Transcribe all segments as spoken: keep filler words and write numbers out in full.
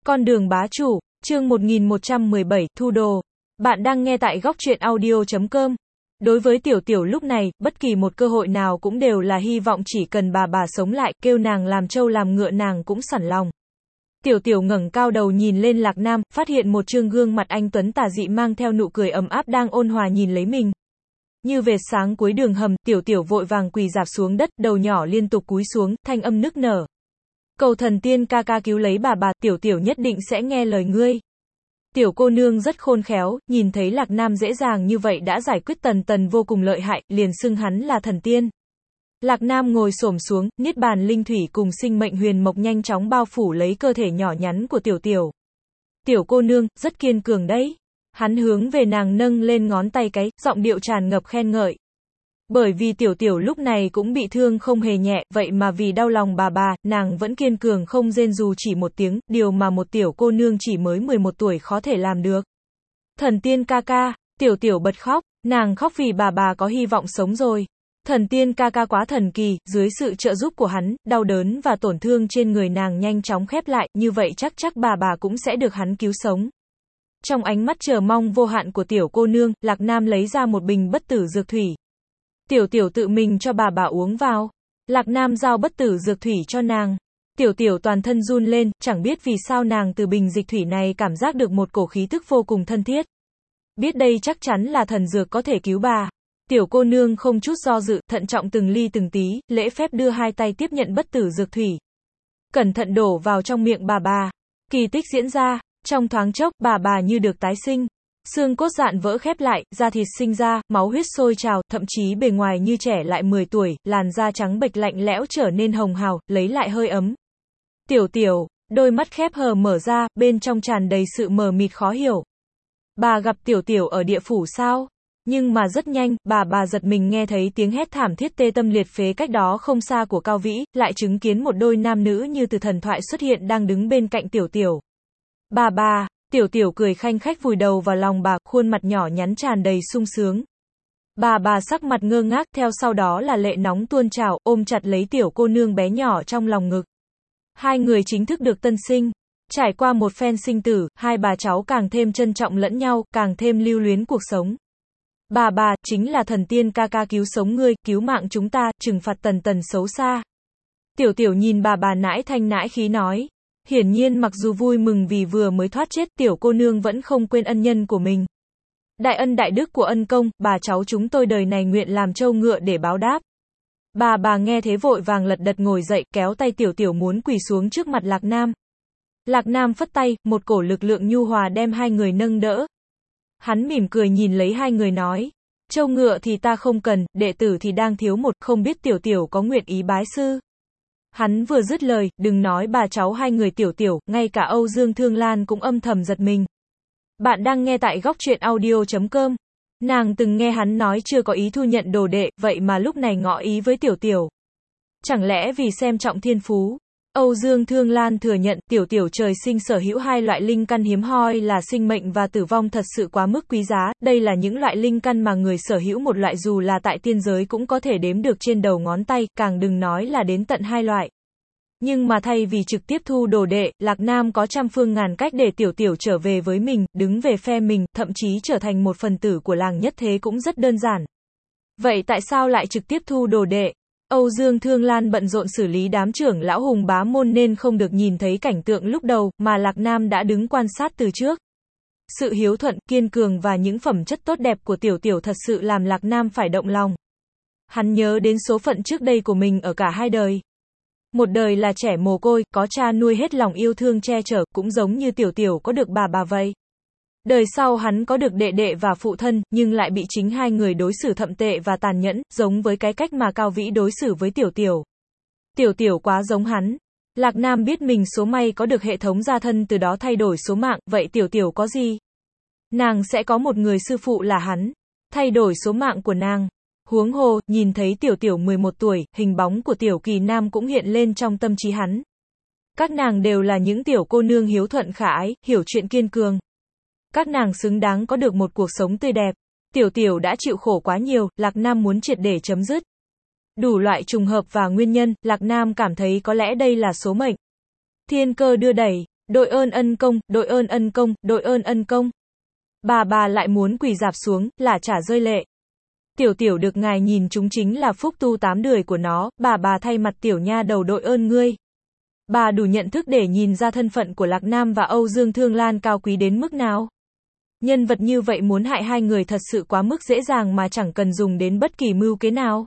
Con đường bá chủ, chương một nghìn một trăm mười bảy, thu đồ. Bạn đang nghe tại góc truyện audio chấm com. Đối với Tiểu Tiểu lúc này, bất kỳ một cơ hội nào cũng đều là hy vọng, chỉ cần bà bà sống lại, kêu nàng làm trâu làm ngựa nàng cũng sẵn lòng. Tiểu Tiểu ngẩng cao đầu nhìn lên Lạc Nam, phát hiện một trương gương mặt anh tuấn tà dị mang theo nụ cười ấm áp đang ôn hòa nhìn lấy mình. Như vệt sáng cuối đường hầm, Tiểu Tiểu vội vàng quỳ rạp xuống đất, đầu nhỏ liên tục cúi xuống, thanh âm nức nở. Cầu thần tiên ca ca cứu lấy bà bà, Tiểu Tiểu nhất định sẽ nghe lời ngươi. Tiểu cô nương rất khôn khéo, nhìn thấy Lạc Nam dễ dàng như vậy đã giải quyết Tần Tần vô cùng lợi hại, liền xưng hắn là thần tiên. Lạc Nam ngồi xổm xuống, niết bàn linh thủy cùng sinh mệnh huyền mộc nhanh chóng bao phủ lấy cơ thể nhỏ nhắn của Tiểu Tiểu. Tiểu cô nương, rất kiên cường đấy. Hắn hướng về nàng nâng lên ngón tay cái, giọng điệu tràn ngập khen ngợi. Bởi vì Tiểu Tiểu lúc này cũng bị thương không hề nhẹ, vậy mà vì đau lòng bà bà, nàng vẫn kiên cường không rên dù chỉ một tiếng, điều mà một tiểu cô nương chỉ mới mười một tuổi khó thể làm được. Thần tiên ca ca, Tiểu Tiểu bật khóc, nàng khóc vì bà bà có hy vọng sống rồi. Thần tiên ca ca quá thần kỳ, dưới sự trợ giúp của hắn, đau đớn và tổn thương trên người nàng nhanh chóng khép lại, như vậy chắc chắc bà bà cũng sẽ được hắn cứu sống. Trong ánh mắt chờ mong vô hạn của tiểu cô nương, Lạc Nam lấy ra một bình bất tử dược thủy. Tiểu Tiểu tự mình cho bà bà uống vào. Lạc Nam giao bất tử dược thủy cho nàng. Tiểu Tiểu toàn thân run lên, chẳng biết vì sao nàng từ bình dịch thủy này cảm giác được một cổ khí tức vô cùng thân thiết. Biết đây chắc chắn là thần dược có thể cứu bà. Tiểu cô nương không chút do dự, thận trọng từng ly từng tí, lễ phép đưa hai tay tiếp nhận bất tử dược thủy. Cẩn thận đổ vào trong miệng bà bà. Kỳ tích diễn ra, trong thoáng chốc, bà bà như được tái sinh. Xương cốt dạn vỡ khép lại, da thịt sinh ra, máu huyết sôi trào, thậm chí bề ngoài như trẻ lại mười tuổi, làn da trắng bệch lạnh lẽo trở nên hồng hào, lấy lại hơi ấm. Tiểu Tiểu, đôi mắt khép hờ mở ra, bên trong tràn đầy sự mờ mịt khó hiểu. Bà gặp Tiểu Tiểu ở địa phủ sao? Nhưng mà rất nhanh, bà bà giật mình nghe thấy tiếng hét thảm thiết tê tâm liệt phế cách đó không xa của Cao Vĩ, lại chứng kiến một đôi nam nữ như từ thần thoại xuất hiện đang đứng bên cạnh Tiểu Tiểu. Bà bà, Tiểu Tiểu cười khanh khách vùi đầu vào lòng bà, khuôn mặt nhỏ nhắn tràn đầy sung sướng. Bà bà sắc mặt ngơ ngác, theo sau đó là lệ nóng tuôn trào, ôm chặt lấy tiểu cô nương bé nhỏ trong lòng ngực. Hai người chính thức được tân sinh. Trải qua một phen sinh tử, hai bà cháu càng thêm trân trọng lẫn nhau, càng thêm lưu luyến cuộc sống. Bà bà, chính là thần tiên ca ca cứu sống ngươi, cứu mạng chúng ta, trừng phạt Tần Tần xấu xa. Tiểu Tiểu nhìn bà bà nãi thanh nãi khí nói. Hiển nhiên mặc dù vui mừng vì vừa mới thoát chết, tiểu cô nương vẫn không quên ân nhân của mình. Đại ân đại đức của ân công, bà cháu chúng tôi đời này nguyện làm trâu ngựa để báo đáp. Bà bà nghe thế vội vàng lật đật ngồi dậy, kéo tay Tiểu Tiểu muốn quỳ xuống trước mặt Lạc Nam. Lạc Nam phất tay, một cổ lực lượng nhu hòa đem hai người nâng đỡ. Hắn mỉm cười nhìn lấy hai người nói. Trâu ngựa thì ta không cần, đệ tử thì đang thiếu một, không biết Tiểu Tiểu có nguyện ý bái sư. Hắn vừa dứt lời, đừng nói bà cháu hai người Tiểu Tiểu, ngay cả Âu Dương Thương Lan cũng âm thầm giật mình. Bạn đang nghe tại góc truyện audio chấm com. Nàng từng nghe hắn nói chưa có ý thu nhận đồ đệ, vậy mà lúc này ngỏ ý với Tiểu Tiểu. Chẳng lẽ vì xem trọng thiên phú? Âu Dương Thương Lan thừa nhận, Tiểu Tiểu trời sinh sở hữu hai loại linh căn hiếm hoi là sinh mệnh và tử vong thật sự quá mức quý giá, đây là những loại linh căn mà người sở hữu một loại dù là tại tiên giới cũng có thể đếm được trên đầu ngón tay, càng đừng nói là đến tận hai loại. Nhưng mà thay vì trực tiếp thu đồ đệ, Lạc Nam có trăm phương ngàn cách để Tiểu Tiểu trở về với mình, đứng về phe mình, thậm chí trở thành một phần tử của làng nhất thế cũng rất đơn giản. Vậy tại sao lại trực tiếp thu đồ đệ? Âu Dương Thương Lan bận rộn xử lý đám trưởng lão hùng bá môn nên không được nhìn thấy cảnh tượng lúc đầu, mà Lạc Nam đã đứng quan sát từ trước. Sự hiếu thuận, kiên cường và những phẩm chất tốt đẹp của Tiểu Tiểu thật sự làm Lạc Nam phải động lòng. Hắn nhớ đến số phận trước đây của mình ở cả hai đời. Một đời là trẻ mồ côi, có cha nuôi hết lòng yêu thương che chở, cũng giống như Tiểu Tiểu có được bà bà vậy. Đời sau hắn có được đệ đệ và phụ thân, nhưng lại bị chính hai người đối xử thậm tệ và tàn nhẫn, giống với cái cách mà Cao Vĩ đối xử với Tiểu Tiểu. Tiểu Tiểu quá giống hắn. Lạc Nam biết mình số may có được hệ thống gia thân từ đó thay đổi số mạng, vậy Tiểu Tiểu có gì? Nàng sẽ có một người sư phụ là hắn. Thay đổi số mạng của nàng. Huống hồ, nhìn thấy Tiểu Tiểu mười một tuổi, hình bóng của Tiểu Kỳ Nam cũng hiện lên trong tâm trí hắn. Các nàng đều là những tiểu cô nương hiếu thuận khả ái, hiểu chuyện kiên cường. Các nàng xứng đáng có được một cuộc sống tươi đẹp. Tiểu Tiểu đã chịu khổ quá nhiều, Lạc Nam muốn triệt để chấm dứt. Đủ loại trùng hợp và nguyên nhân, Lạc Nam cảm thấy có lẽ đây là số mệnh. Thiên cơ đưa đẩy, Đội ơn ân công, đội ơn ân công, đội ơn ân công. Bà bà lại muốn quỳ rạp xuống, là trả rơi lệ. Tiểu tiểu được ngài nhìn chúng chính là phúc tu tám đời của nó, bà bà thay mặt tiểu nha đầu đội ơn ngươi. Bà đủ nhận thức để nhìn ra thân phận của Lạc Nam và Âu Dương Thương Lan cao quý đến mức nào. Nhân vật như vậy muốn hại hai người thật sự quá mức dễ dàng mà chẳng cần dùng đến bất kỳ mưu kế nào.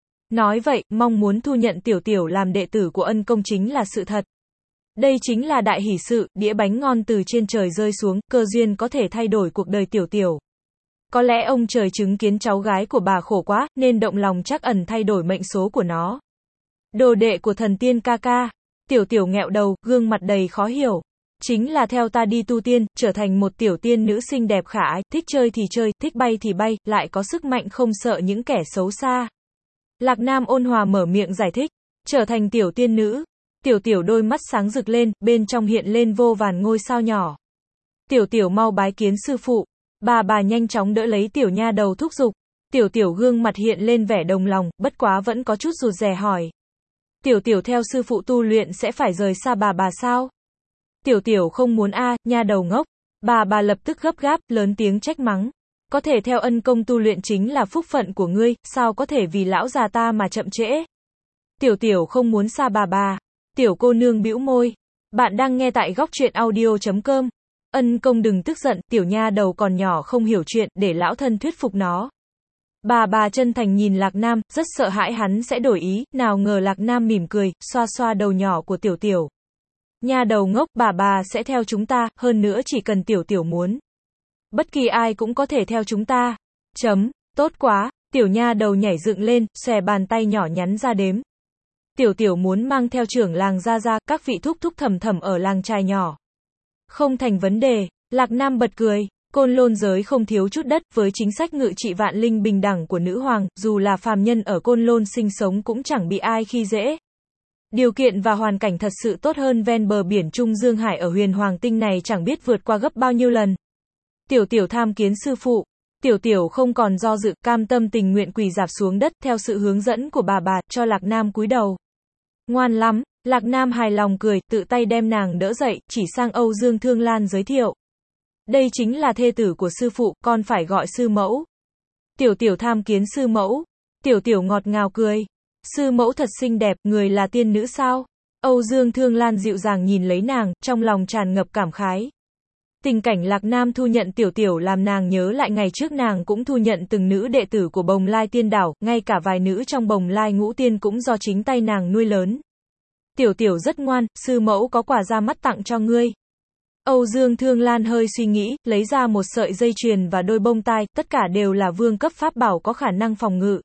Nói vậy, mong muốn thu nhận tiểu tiểu làm đệ tử của ân công chính là sự thật. Đây chính là đại hỷ sự, đĩa bánh ngon từ trên trời rơi xuống, cơ duyên có thể thay đổi cuộc đời tiểu tiểu. Có lẽ ông trời chứng kiến cháu gái của bà khổ quá, nên động lòng trắc ẩn thay đổi mệnh số của nó. Đồ đệ của thần tiên ca ca. Tiểu tiểu nghẹo đầu, gương mặt đầy khó hiểu. Chính là theo ta đi tu tiên, trở thành một tiểu tiên nữ xinh đẹp khả ái, thích chơi thì chơi, thích bay thì bay, lại có sức mạnh không sợ những kẻ xấu xa. Lạc Nam ôn hòa mở miệng giải thích, trở thành tiểu tiên nữ. Tiểu tiểu đôi mắt sáng rực lên, bên trong hiện lên vô vàn ngôi sao nhỏ. Tiểu tiểu mau bái kiến sư phụ. Bà bà nhanh chóng đỡ lấy tiểu nha đầu thúc giục. Tiểu tiểu gương mặt hiện lên vẻ đồng lòng, bất quá vẫn có chút rụt rè hỏi. Tiểu tiểu theo sư phụ tu luyện sẽ phải rời xa bà bà sao? Tiểu tiểu không muốn a, à, nha đầu ngốc. Bà bà lập tức gấp gáp, lớn tiếng trách mắng. Có thể theo ân công tu luyện chính là phúc phận của ngươi, sao có thể vì lão già ta mà chậm trễ? Tiểu tiểu không muốn xa bà bà. Tiểu cô nương bĩu môi. Bạn đang nghe tại góc truyện audio chấm com. Ân công đừng tức giận, tiểu nha đầu còn nhỏ không hiểu chuyện, để lão thân thuyết phục nó. Bà bà chân thành nhìn Lạc Nam, rất sợ hãi hắn sẽ đổi ý, nào ngờ Lạc Nam mỉm cười, xoa xoa đầu nhỏ của tiểu tiểu. Nha đầu ngốc, bà bà sẽ theo chúng ta, hơn nữa chỉ cần tiểu tiểu muốn. Bất kỳ ai cũng có thể theo chúng ta. Chấm, tốt quá, tiểu nha đầu nhảy dựng lên, xòe bàn tay nhỏ nhắn ra đếm. Tiểu tiểu muốn mang theo trưởng làng ra ra, các vị thúc thúc thầm thầm ở làng trai nhỏ. Không thành vấn đề, Lạc Nam bật cười. Côn Lôn giới không thiếu chút đất, với chính sách ngự trị vạn linh bình đẳng của nữ hoàng, dù là phàm nhân ở Côn Lôn sinh sống cũng chẳng bị ai khi dễ. Điều kiện và hoàn cảnh thật sự tốt hơn ven bờ biển Trung Dương Hải ở Huyền Hoàng Tinh này chẳng biết vượt qua gấp bao nhiêu lần. Tiểu tiểu tham kiến sư phụ. Tiểu tiểu không còn do dự, cam tâm tình nguyện quỳ rạp xuống đất, theo sự hướng dẫn của bà bà, cho Lạc Nam cúi đầu. Ngoan lắm, Lạc Nam hài lòng cười, tự tay đem nàng đỡ dậy, chỉ sang Âu Dương Thương Lan giới thiệu. Đây chính là thê tử của sư phụ, con phải gọi sư mẫu. Tiểu tiểu tham kiến sư mẫu. Tiểu tiểu ngọt ngào cười. Sư mẫu thật xinh đẹp, người là tiên nữ sao? Âu Dương Thương Lan dịu dàng nhìn lấy nàng, trong lòng tràn ngập cảm khái. Tình cảnh Lạc Nam thu nhận tiểu tiểu làm nàng nhớ lại ngày trước nàng cũng thu nhận từng nữ đệ tử của Bồng Lai Tiên Đảo, ngay cả vài nữ trong Bồng Lai Ngũ Tiên cũng do chính tay nàng nuôi lớn. Tiểu tiểu rất ngoan, sư mẫu có quà ra mắt tặng cho ngươi. Âu Dương Thương Lan hơi suy nghĩ, lấy ra một sợi dây chuyền và đôi bông tai, tất cả đều là vương cấp pháp bảo có khả năng phòng ngự.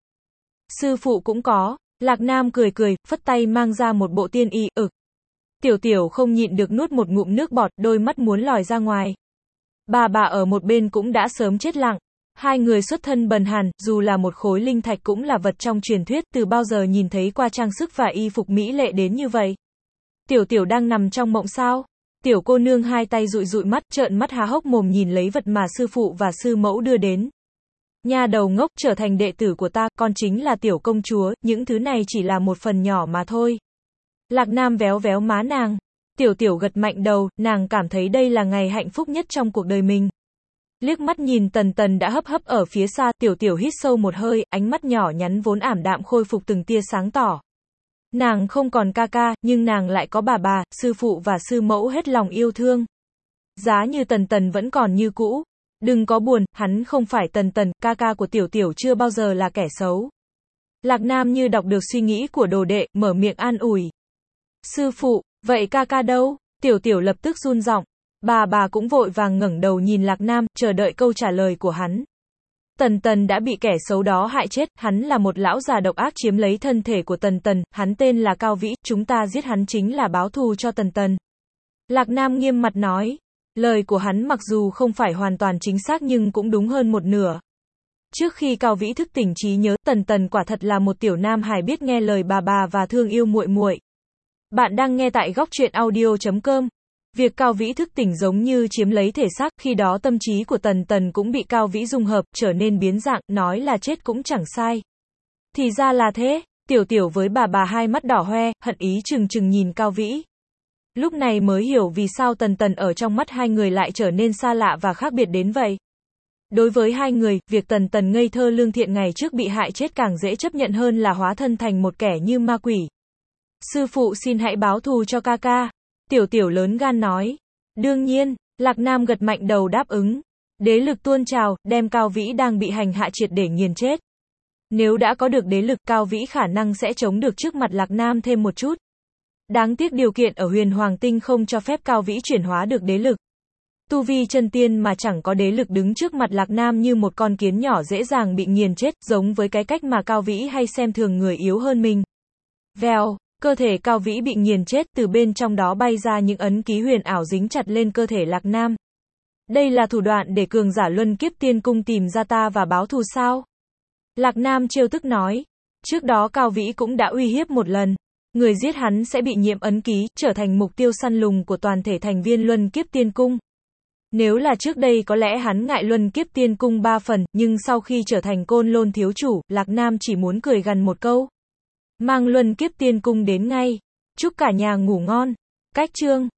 Sư phụ cũng có. Lạc Nam cười cười, phất tay mang ra một bộ tiên y, ực. Tiểu tiểu không nhịn được nuốt một ngụm nước bọt, đôi mắt muốn lòi ra ngoài. Bà bà ở một bên cũng đã sớm chết lặng. Hai người xuất thân bần hàn, dù là một khối linh thạch cũng là vật trong truyền thuyết, từ bao giờ nhìn thấy qua trang sức và y phục mỹ lệ đến như vậy. Tiểu tiểu đang nằm trong mộng sao? Tiểu cô nương hai tay dụi dụi mắt, trợn mắt há hốc mồm nhìn lấy vật mà sư phụ và sư mẫu đưa đến. Nha đầu ngốc, trở thành đệ tử của ta, con chính là tiểu công chúa, những thứ này chỉ là một phần nhỏ mà thôi. Lạc Nam véo véo má nàng. Tiểu tiểu gật mạnh đầu, nàng cảm thấy đây là ngày hạnh phúc nhất trong cuộc đời mình. Liếc mắt nhìn Tần Tần đã hấp hấp ở phía xa, tiểu tiểu hít sâu một hơi, ánh mắt nhỏ nhắn vốn ảm đạm khôi phục từng tia sáng tỏ. Nàng không còn ca ca, nhưng nàng lại có bà bà, sư phụ và sư mẫu hết lòng yêu thương. Giá như Tần Tần vẫn còn như cũ. Đừng có buồn, hắn không phải Tần Tần, ca ca của tiểu tiểu chưa bao giờ là kẻ xấu. Lạc Nam như đọc được suy nghĩ của đồ đệ, mở miệng an ủi. Sư phụ, vậy ca ca đâu? Tiểu tiểu lập tức run giọng. Bà bà cũng vội vàng ngẩng đầu nhìn Lạc Nam, chờ đợi câu trả lời của hắn. Tần Tần đã bị kẻ xấu đó hại chết, hắn là một lão già độc ác chiếm lấy thân thể của Tần Tần, hắn tên là Cao Vĩ, chúng ta giết hắn chính là báo thù cho Tần Tần. Lạc Nam nghiêm mặt nói. Lời của hắn mặc dù không phải hoàn toàn chính xác nhưng cũng đúng hơn một nửa. Trước khi Cao Vĩ thức tỉnh trí nhớ, Tần Tần quả thật là một tiểu nam hài biết nghe lời bà bà và thương yêu muội muội. Bạn đang nghe tại góc truyện audio chấm com. Việc Cao Vĩ thức tỉnh giống như chiếm lấy thể xác, khi đó tâm trí của Tần Tần cũng bị Cao Vĩ dung hợp, trở nên biến dạng, nói là chết cũng chẳng sai. Thì ra là thế, tiểu tiểu với bà bà hai mắt đỏ hoe, hận ý trừng trừng nhìn Cao Vĩ. Lúc này mới hiểu vì sao Tần Tần ở trong mắt hai người lại trở nên xa lạ và khác biệt đến vậy. Đối với hai người, việc Tần Tần ngây thơ lương thiện ngày trước bị hại chết càng dễ chấp nhận hơn là hóa thân thành một kẻ như ma quỷ. Sư phụ xin hãy báo thù cho ca ca. Tiểu Tiểu lớn gan nói. Đương nhiên, Lạc Nam gật mạnh đầu đáp ứng. Đế lực tuôn trào, đem Cao Vĩ đang bị hành hạ triệt để nghiền chết. Nếu đã có được đế lực, Cao Vĩ khả năng sẽ chống được trước mặt Lạc Nam thêm một chút. Đáng tiếc điều kiện ở Huyền Hoàng Tinh không cho phép Cao Vĩ chuyển hóa được đế lực. Tu vi chân tiên mà chẳng có đế lực đứng trước mặt Lạc Nam như một con kiến nhỏ dễ dàng bị nghiền chết, giống với cái cách mà Cao Vĩ hay xem thường người yếu hơn mình. Vèo, cơ thể Cao Vĩ bị nghiền chết, từ bên trong đó bay ra những ấn ký huyền ảo dính chặt lên cơ thể Lạc Nam. Đây là thủ đoạn để cường giả Luân Kiếp Tiên Cung tìm ra ta và báo thù sao? Lạc Nam trêu tức nói. Trước đó Cao Vĩ cũng đã uy hiếp một lần. Người giết hắn sẽ bị nhiễm ấn ký, trở thành mục tiêu săn lùng của toàn thể thành viên Luân Kiếp Tiên Cung. Nếu là trước đây có lẽ hắn ngại Luân Kiếp Tiên Cung ba phần, nhưng sau khi trở thành Côn Lôn thiếu chủ, Lạc Nam chỉ muốn cười gằn một câu. Mang Luân Kiếp Tiên Cung đến ngay. Chúc cả nhà ngủ ngon. Cách chương